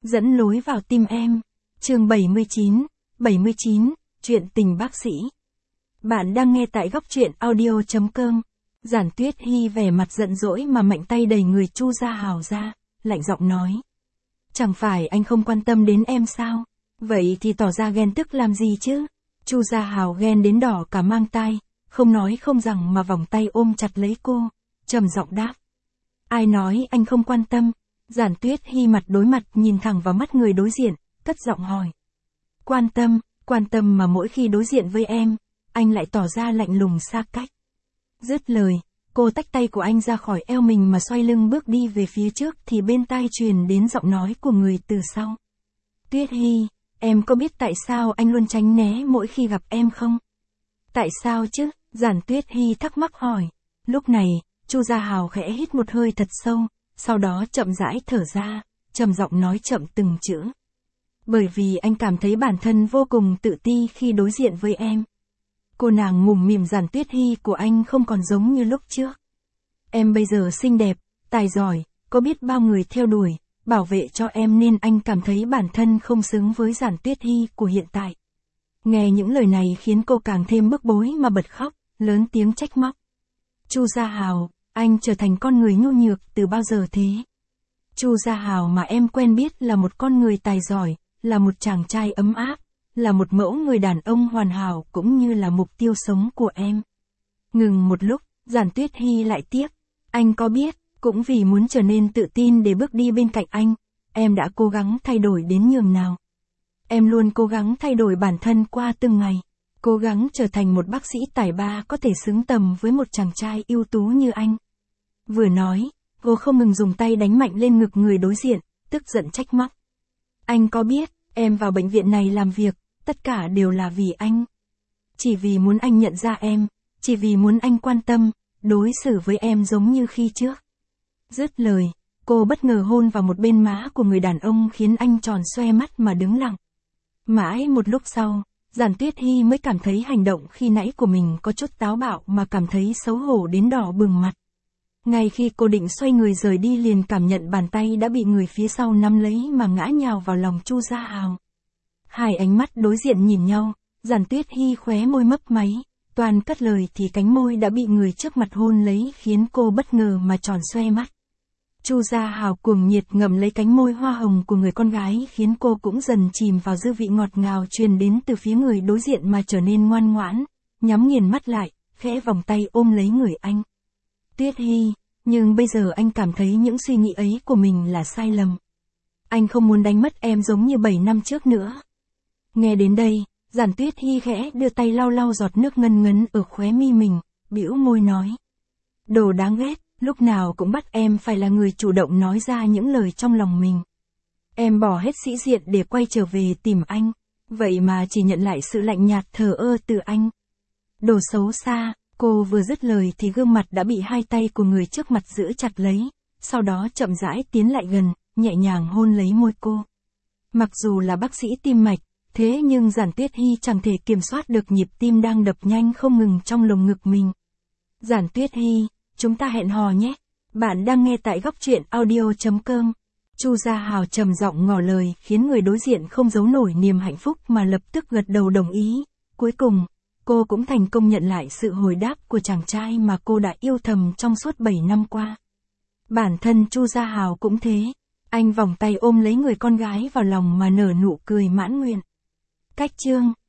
dẫn lối vào tim em. Chương 79, chuyện tình bác sĩ. Bạn đang nghe tại góc truyện audio.com. Giản Tuyết Hy vẻ mặt giận dỗi mà mạnh tay đẩy người Chu Gia Hào ra, lạnh giọng nói. Chẳng phải anh không quan tâm đến em sao? Vậy thì tỏ ra ghen tức làm gì chứ? Chu Gia Hào ghen đến đỏ cả mang tai, không nói không rằng mà vòng tay ôm chặt lấy cô, trầm giọng đáp. Ai nói anh không quan tâm? Giản Tuyết Hy mặt đối mặt nhìn thẳng vào mắt người đối diện, cất giọng hỏi. Quan tâm mà mỗi khi đối diện với em, anh lại tỏ ra lạnh lùng xa cách. Dứt lời, cô tách tay của anh ra khỏi eo mình mà xoay lưng bước đi về phía trước thì bên tai truyền đến giọng nói của người từ sau. Tuyết Hy, em có biết tại sao anh luôn tránh né mỗi khi gặp em không? Tại sao chứ? Giản Tuyết Hy thắc mắc hỏi. Lúc này, Chu Gia Hào khẽ hít một hơi thật sâu, sau đó chậm rãi thở ra, trầm giọng nói chậm từng chữ. Bởi vì anh cảm thấy bản thân vô cùng tự ti khi đối diện với em. Cô nàng mủm mỉm Giản Tuyết Hy của anh không còn giống như lúc trước. Em bây giờ xinh đẹp, tài giỏi, có biết bao người theo đuổi, bảo vệ cho em nên anh cảm thấy bản thân không xứng với Giản Tuyết Hy của hiện tại. Nghe những lời này khiến cô càng thêm bức bối mà bật khóc, lớn tiếng trách móc. Chu Gia Hào, anh trở thành con người nhu nhược từ bao giờ thế? Chu Gia Hào mà em quen biết là một con người tài giỏi, là một chàng trai ấm áp, là một mẫu người đàn ông hoàn hảo cũng như là mục tiêu sống của em. Ngừng một lúc, Giản Tuyết Hy lại tiếp. Anh có biết, cũng vì muốn trở nên tự tin để bước đi bên cạnh anh, em đã cố gắng thay đổi đến nhường nào. Em luôn cố gắng thay đổi bản thân qua từng ngày, cố gắng trở thành một bác sĩ tài ba có thể xứng tầm với một chàng trai ưu tú như anh. Vừa nói, cô không ngừng dùng tay đánh mạnh lên ngực người đối diện, tức giận trách móc. Anh có biết, em vào bệnh viện này làm việc, tất cả đều là vì anh. Chỉ vì muốn anh nhận ra em, chỉ vì muốn anh quan tâm, đối xử với em giống như khi trước. Dứt lời, cô bất ngờ hôn vào một bên má của người đàn ông khiến anh tròn xoe mắt mà đứng lặng. Mãi một lúc sau, Giản Tuyết Hy mới cảm thấy hành động khi nãy của mình có chút táo bạo mà cảm thấy xấu hổ đến đỏ bừng mặt. Ngay khi cô định xoay người rời đi liền cảm nhận bàn tay đã bị người phía sau nắm lấy mà ngã nhào vào lòng Chu Gia Hào. Hai ánh mắt đối diện nhìn nhau, Giản Tuyết Hy khóe môi mấp máy, toàn cất lời thì cánh môi đã bị người trước mặt hôn lấy khiến cô bất ngờ mà tròn xoe mắt. Chu Gia Hào cuồng nhiệt ngậm lấy cánh môi hoa hồng của người con gái khiến cô cũng dần chìm vào dư vị ngọt ngào truyền đến từ phía người đối diện mà trở nên ngoan ngoãn, nhắm nghiền mắt lại, khẽ vòng tay ôm lấy người anh. Tuyết Hy, nhưng bây giờ anh cảm thấy những suy nghĩ ấy của mình là sai lầm. Anh không muốn đánh mất em giống như 7 năm trước nữa. Nghe đến đây, Giản Tuyết Hy khẽ đưa tay lau lau giọt nước ngân ngấn ở khóe mi mình, bĩu môi nói. Đồ đáng ghét, lúc nào cũng bắt em phải là người chủ động nói ra những lời trong lòng mình. Em bỏ hết sĩ diện để quay trở về tìm anh, vậy mà chỉ nhận lại sự lạnh nhạt thờ ơ từ anh. Đồ xấu xa, cô vừa dứt lời thì gương mặt đã bị hai tay của người trước mặt giữ chặt lấy, sau đó chậm rãi tiến lại gần, nhẹ nhàng hôn lấy môi cô. Mặc dù là bác sĩ tim mạch, thế nhưng Giản Tuyết Hy chẳng thể kiểm soát được nhịp tim đang đập nhanh không ngừng trong lồng ngực mình. Giản Tuyết Hy, chúng ta hẹn hò nhé. Bạn đang nghe tại góc truyện audio.com. Chu Gia Hào trầm giọng ngỏ lời khiến người đối diện không giấu nổi niềm hạnh phúc mà lập tức gật đầu đồng ý. Cuối cùng, cô cũng thành công nhận lại sự hồi đáp của chàng trai mà cô đã yêu thầm trong suốt 7 năm qua. Bản thân Chu Gia Hào cũng thế. Anh vòng tay ôm lấy người con gái vào lòng mà nở nụ cười mãn nguyện. Cách chương